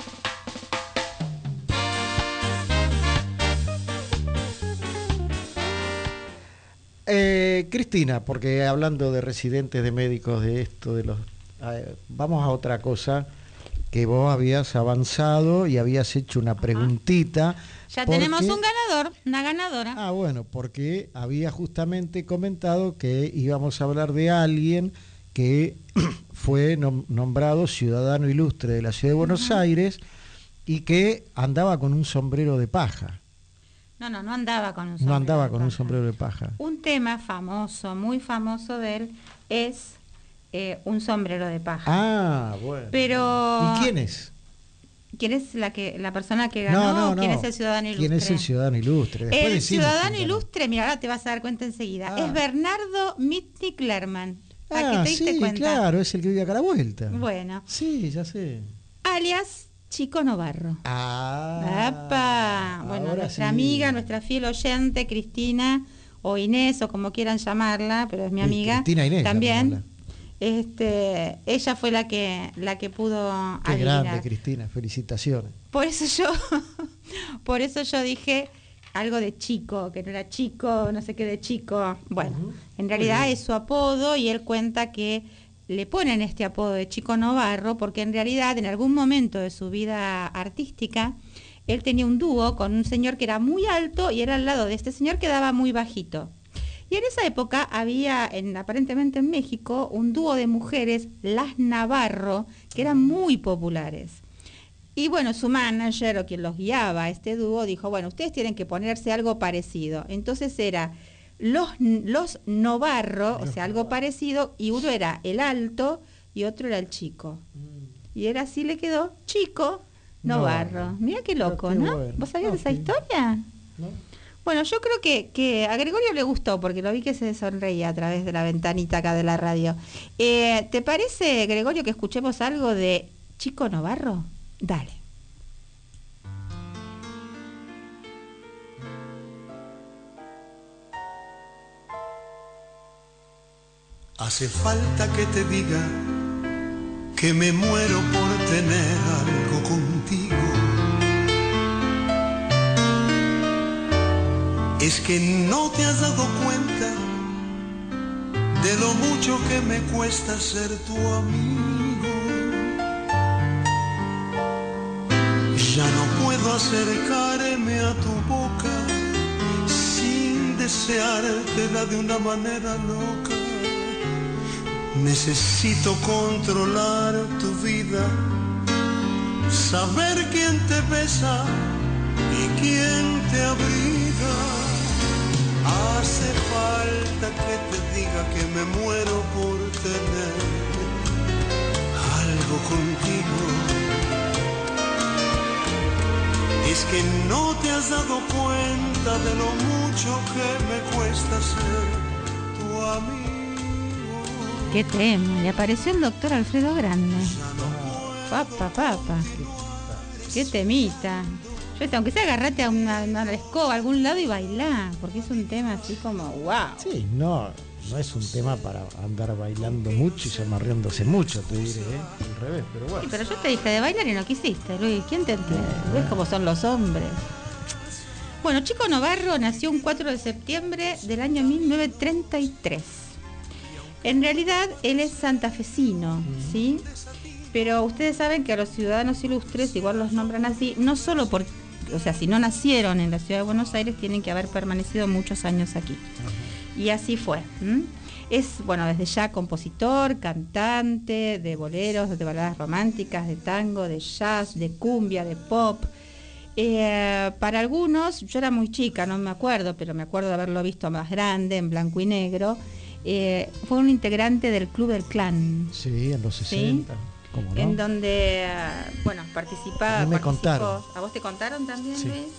Cristina, porque hablando de residentes, de médicos, de esto, vamos a otra cosa, que vos habías avanzado y habías hecho una preguntita. Ya tenemos un ganador, una ganadora. Ah, bueno, porque había justamente comentado que íbamos a hablar de alguien que fue nombrado ciudadano ilustre de la ciudad de Buenos Aires y que andaba con un sombrero de paja. No andaba con un sombrero. No andaba de con un paja. sombrero de paja. Un tema famoso, muy famoso de él, es un sombrero de paja. Ah, bueno. Pero... ¿Y quién es? ¿Quién es la persona que ganó? No. ¿Quién es el ciudadano ilustre? ¿Quién es el ciudadano ilustre? Después El decimos ciudadano quién ganó. ilustre, mira, ahora te vas a dar cuenta enseguida. Es Bernardo Mitnick Lerman. ¿Para que te diste sí, cuenta? claro, es el que vive acá a la vuelta. Bueno. Sí, ya sé. Alias Chico Novarro. ¡Apa! Bueno, Ahora nuestra sí. amiga, nuestra fiel oyente, Cristina, o Inés, o como quieran llamarla, pero es mi Sí, amiga. Cristina Inés, también. Ella fue la que pudo Qué adivinar. grande, Cristina, felicitaciones. Por eso yo dije algo de chico, que no era chico, no sé qué de chico. Bueno, en realidad es su apodo, y él cuenta que le ponen este apodo de Chico Novarro porque en realidad en algún momento de su vida artística él tenía un dúo con un señor que era muy alto y era al lado de este señor que daba muy bajito. Y en esa época había, aparentemente en México, un dúo de mujeres, las Navarro, que eran muy populares. Y bueno, su manager o quien los guiaba a este dúo dijo, bueno, ustedes tienen que ponerse algo parecido. Entonces era los Novarro, o sea, algo parecido, y uno era el alto y otro era el chico. Y era así, le quedó Chico Novarro. Mira qué loco, ¿no? Bueno. ¿Vos sabías de esa historia? ¿No? Bueno, yo creo que a Gregorio le gustó, porque lo vi que se sonreía a través de la ventanita acá de la radio. ¿Te parece, Gregorio, que escuchemos algo de Chico Novarro? Dale. Hace falta que te diga que me muero por tener algo contigo. Es que no te has dado cuenta de lo mucho que me cuesta ser tu amigo. Ya no puedo acercarme a tu boca sin deseártela de una manera loca. Necesito controlar tu vida, saber quién te besa y quién te abriga. Hace falta que te diga que me muero por tener algo contigo. Es que no te has dado cuenta de lo mucho que me cuesta ser tu amigo. Qué tema, le apareció el doctor Alfredo Grande. Papa. Qué temita. Yo aunque sea agarrate a una escoba a algún lado y bailar, porque es un tema así como wow. Sí, no es un tema para andar bailando mucho y amarreándose mucho, te diré, al revés, pero bueno. Sí, pero yo te dije de bailar y no quisiste, Luis, ¿quién te entiende? ¿Ves cómo son los hombres? Bueno, Chico Novarro nació un 4 de septiembre del año 1933. En realidad él es santafesino, ¿sí? Pero ustedes saben que a los ciudadanos ilustres igual los nombran así, no solo por, o sea, si no nacieron en la ciudad de Buenos Aires, tienen que haber permanecido muchos años aquí. Y así fue. Es, bueno, desde ya compositor, cantante de boleros, de baladas románticas, de tango, de jazz, de cumbia, de pop. Para algunos, yo era muy chica, no me acuerdo, pero me acuerdo de haberlo visto más grande, en blanco y negro. Fue un integrante del Club del Clan. Sí, en los 60. ¿Sí? ¿Cómo no? En donde, bueno, participaba. Me contaron. ¿A vos te contaron también, sí. Luis?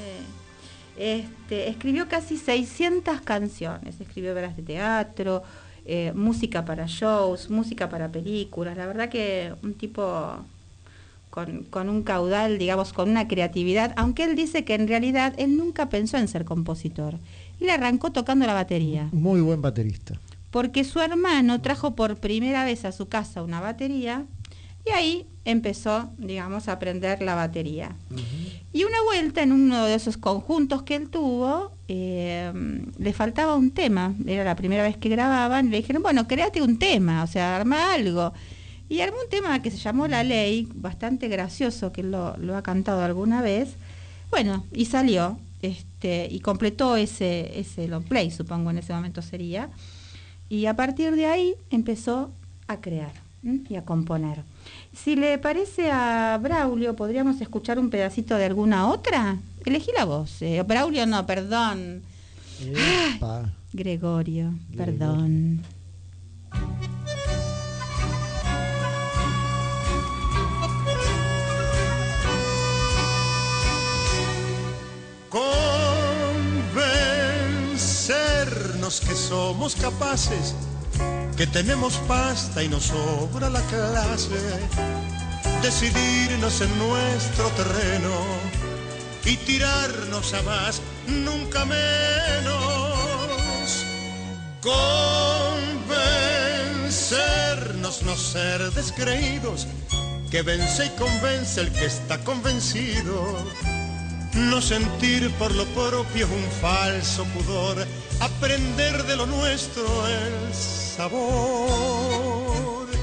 Sí. Escribió casi 600 canciones. Escribió obras de teatro, música para shows, música para películas. La verdad que un tipo con un caudal, digamos, con una creatividad, aunque él dice que en realidad él nunca pensó en ser compositor. Él arrancó tocando la batería. Muy buen baterista. Porque su hermano trajo por primera vez a su casa una batería y ahí empezó, digamos, a aprender la batería. Y una vuelta en uno de esos conjuntos que él tuvo, le faltaba un tema. Era la primera vez que grababan. Le dijeron, bueno, créate un tema, o sea, arma algo. Y armó un tema que se llamó La Ley, bastante gracioso, que él lo ha cantado alguna vez. Bueno, y salió, y completó ese long play, supongo en ese momento sería. Y a partir de ahí empezó a crear y a componer. Si le parece a Braulio, ¿podríamos escuchar un pedacito de alguna otra? Elegí la voz. Braulio no, perdón. Gregorio, perdón. Convencernos que somos capaces, que tenemos pasta y nos sobra la clase, decidirnos en nuestro terreno y tirarnos a más, nunca menos. Convencernos, no ser descreídos, que vence y convence el que está convencido. No sentir por lo propio un falso pudor, aprender de lo nuestro el sabor.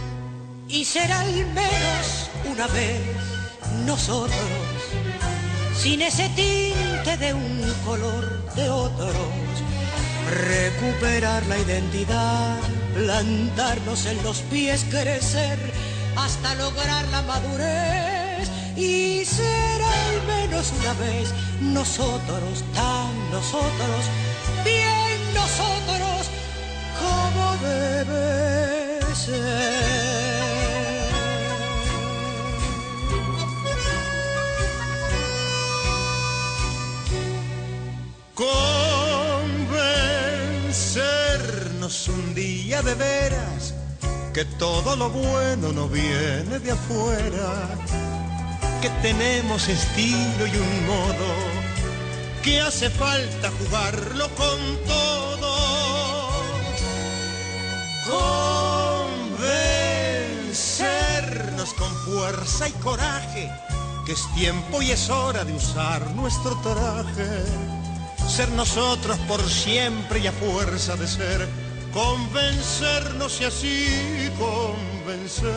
Y será al menos una vez nosotros, sin ese tinte de un color de otros, recuperar la identidad, plantarnos en los pies, crecer hasta lograr la madurez. Y será al menos una vez nosotros, tan nosotros, bien nosotros, como debe ser. Convencernos un día de veras que todo lo bueno no viene de afuera, que tenemos estilo y un modo, que hace falta jugarlo con todo. Convencernos con fuerza y coraje que es tiempo y es hora de usar nuestro traje, ser nosotros por siempre y a fuerza de ser, convencernos y así convencer.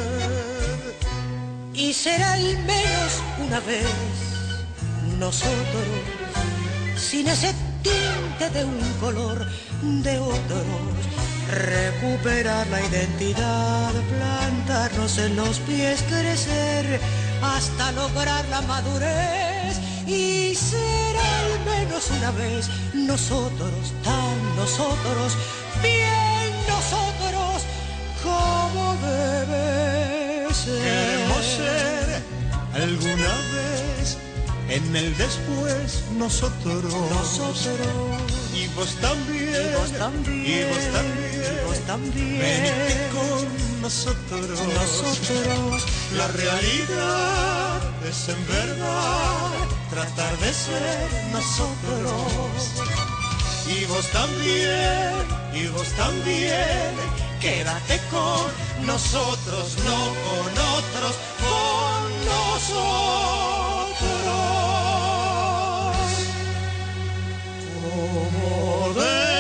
Y será al menos una vez nosotros, sin ese tinte de un color de otros, recuperar la identidad, plantarnos en los pies, crecer hasta lograr la madurez. Y será al menos una vez nosotros, tan nosotros, bien nosotros, como debe ser. Queremos ser alguna vez en el después nosotros. Y vos también, y vos también, y vos también, y vos también. Venite con nosotros. La realidad es en verdad tratar de ser nosotros. Y vos también, y vos también. Quédate con nosotros, no con otros, con nosotros. Como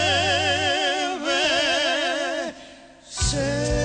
debe ser.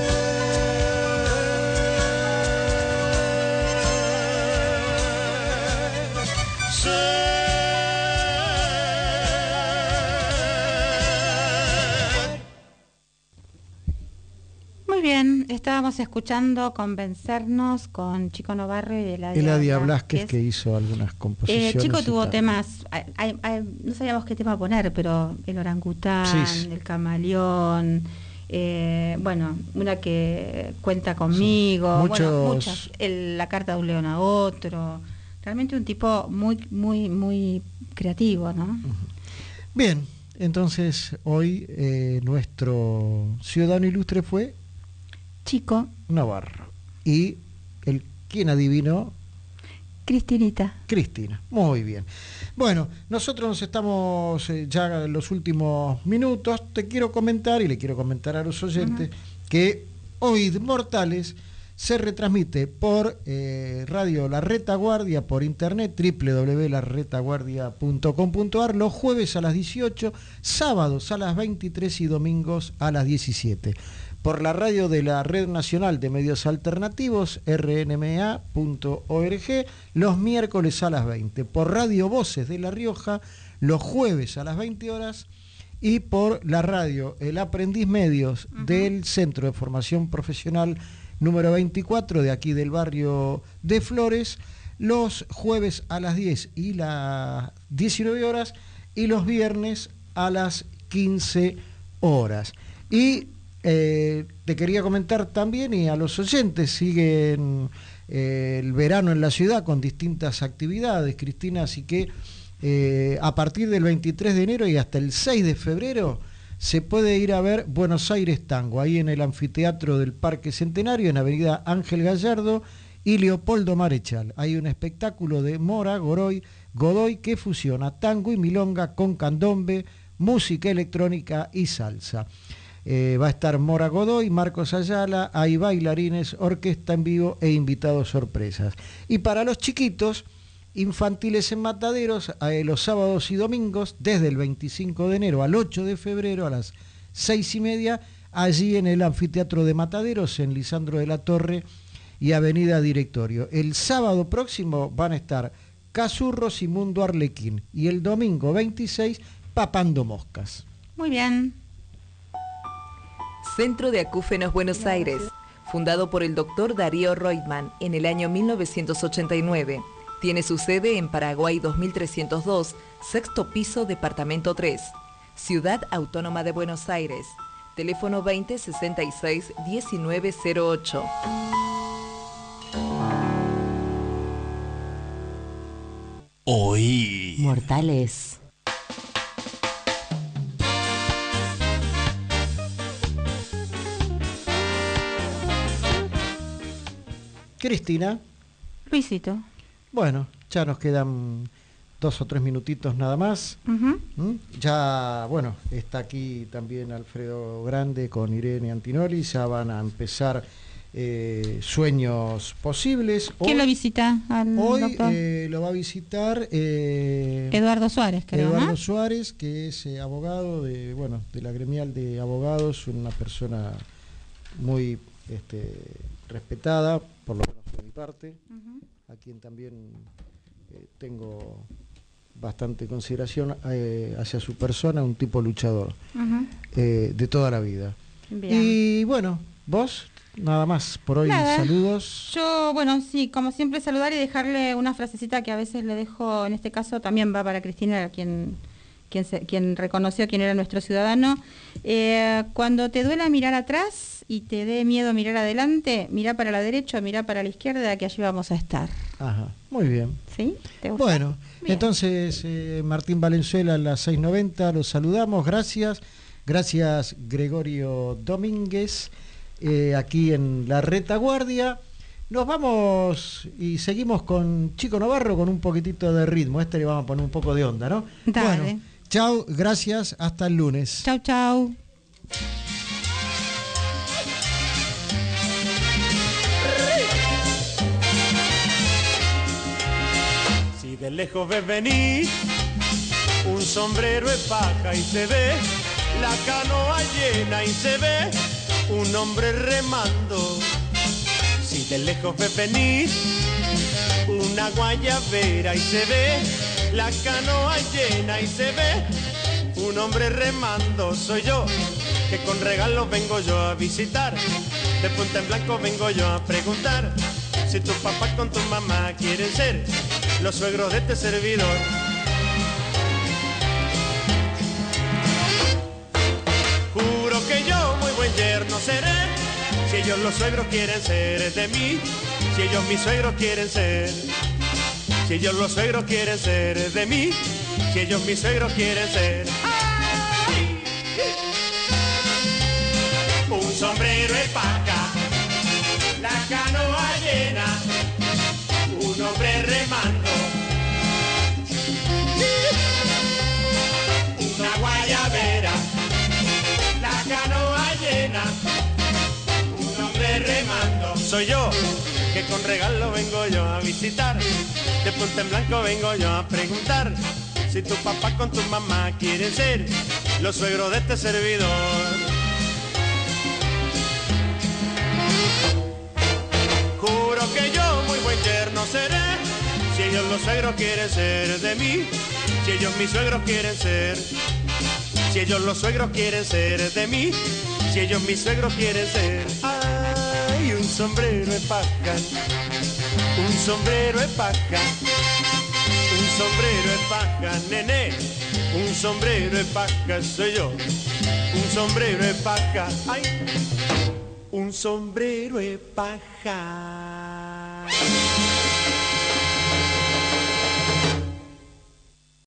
Muy bien, estábamos escuchando Convencernos con Chico Novarro y Eladia Blasquez, que hizo algunas composiciones. Chico tuvo temas, no sabíamos qué tema poner, pero el orangután, sí. El camaleón, bueno, una que cuenta conmigo, sí. Muchas, la carta de un león a otro. Realmente un tipo muy creativo, ¿no? Bien, entonces hoy nuestro ciudadano ilustre fue Chico Novarro. Y ¿quién adivinó? Cristina. Muy bien. Bueno, nosotros nos estamos ya en los últimos minutos. Te quiero comentar, y le quiero comentar a los oyentes, que Oíd Mortales se retransmite por Radio La Retaguardia, por internet, www.laretaguardia.com.ar, los jueves a las 18, sábados a las 23 y domingos a las 17. Por la radio de la Red Nacional de Medios Alternativos, rnma.org, los miércoles a las 20. Por Radio Voces de La Rioja, los jueves a las 20 horas. Y por la radio El Aprendiz Medios del Centro de Formación Profesional número 24 de aquí del barrio de Flores, los jueves a las 10 y las 19 horas y los viernes a las 15 horas. Y te quería comentar también, y a los oyentes, siguen el verano en la ciudad con distintas actividades, Cristina, así que a partir del 23 de enero y hasta el 6 de febrero se puede ir a ver Buenos Aires Tango, ahí en el anfiteatro del Parque Centenario, en Avenida Ángel Gallardo y Leopoldo Marechal. Hay un espectáculo de Mora Godoy que fusiona tango y milonga con candombe, música electrónica y salsa. Va a estar Mora Godoy, Marcos Ayala, hay bailarines, orquesta en vivo e invitados sorpresas. Y para los chiquitos, infantiles en Mataderos, los sábados y domingos, desde el 25 de enero al 8 de febrero a las 6:30, allí en el Anfiteatro de Mataderos, en Lisandro de la Torre y Avenida Directorio. El sábado próximo van a estar Cazurros y Mundo Arlequín, y el domingo 26, Papando Moscas. Muy bien. Centro de Acúfenos Buenos Aires, fundado por el doctor Darío Reutemann en el año 1989. Tiene su sede en Paraguay 2302, sexto piso, departamento 3. Ciudad Autónoma de Buenos Aires. Teléfono 2066-1908. Oí. Mortales. Cristina. Luisito. Bueno, ya nos quedan 2 o 3 minutitos nada más. Ya, bueno, está aquí también Alfredo Grande con Irene Antinori. Ya van a empezar Sueños Posibles. ¿Quién lo visita al hoy doctor? Lo va a visitar Eduardo Suárez, creo, Eduardo ¿no? Suárez, que es abogado de la gremial de abogados, una persona muy respetada, por lo menos de mi parte, a quien también tengo bastante consideración hacia su persona, un tipo luchador de toda la vida. Bien. Y bueno, vos, nada más por hoy. Nada. Saludos. Yo, bueno, sí, como siempre saludar y dejarle una frasecita que a veces le dejo, en este caso también va para Cristina, quien reconoció quién era nuestro ciudadano. Cuando te duela mirar atrás y te dé miedo mirar adelante, mira para la derecha, mira para la izquierda, que allí vamos a estar. Ajá, muy bien. ¿Sí? ¿Te gusta? Bueno, Bien. entonces Martín Valenzuela a las 6:90, los saludamos, gracias. Gracias Gregorio Domínguez, aquí en la retaguardia. Nos vamos y seguimos con Chico Novarro con un poquitito de ritmo. Le vamos a poner un poco de onda, ¿no? Dale. Bueno, chau, gracias, hasta el lunes. Chau, chau. Si de lejos ves venir un sombrero de paja y se ve la canoa llena y se ve un hombre remando. Si de lejos ves venir una guayabera y se ve la canoa llena y se ve un hombre remando, soy yo que con regalos vengo yo a visitar. De Punta en Blanco vengo yo a preguntar si tu papá con tu mamá quieren ser los suegros de este servidor. Juro que yo muy buen yerno seré si ellos los suegros quieren ser de mí, si ellos mis suegros quieren ser, si ellos los suegros quieren ser de mí, si ellos mis suegros quieren ser. ¡Ay! Un sombrero de paca, la canoa llena, un hombre remando, una guayabera, la canoa llena, un hombre remando. Soy yo que con regalo vengo yo a visitar. De Punta en Blanco vengo yo a preguntar si tu papá con tu mamá quieren ser los suegros de este servidor. Juro que yo muy buen yerno seré si ellos los suegros quieren ser de mí, si ellos mis suegros quieren ser, si ellos los suegros quieren ser de mí, si ellos mis suegros quieren ser. Ay, un sombrero de paja, un sombrero de paja, un sombrero de paja, nené, un sombrero de paja soy yo, un sombrero de paja, ay, un sombrero de paja.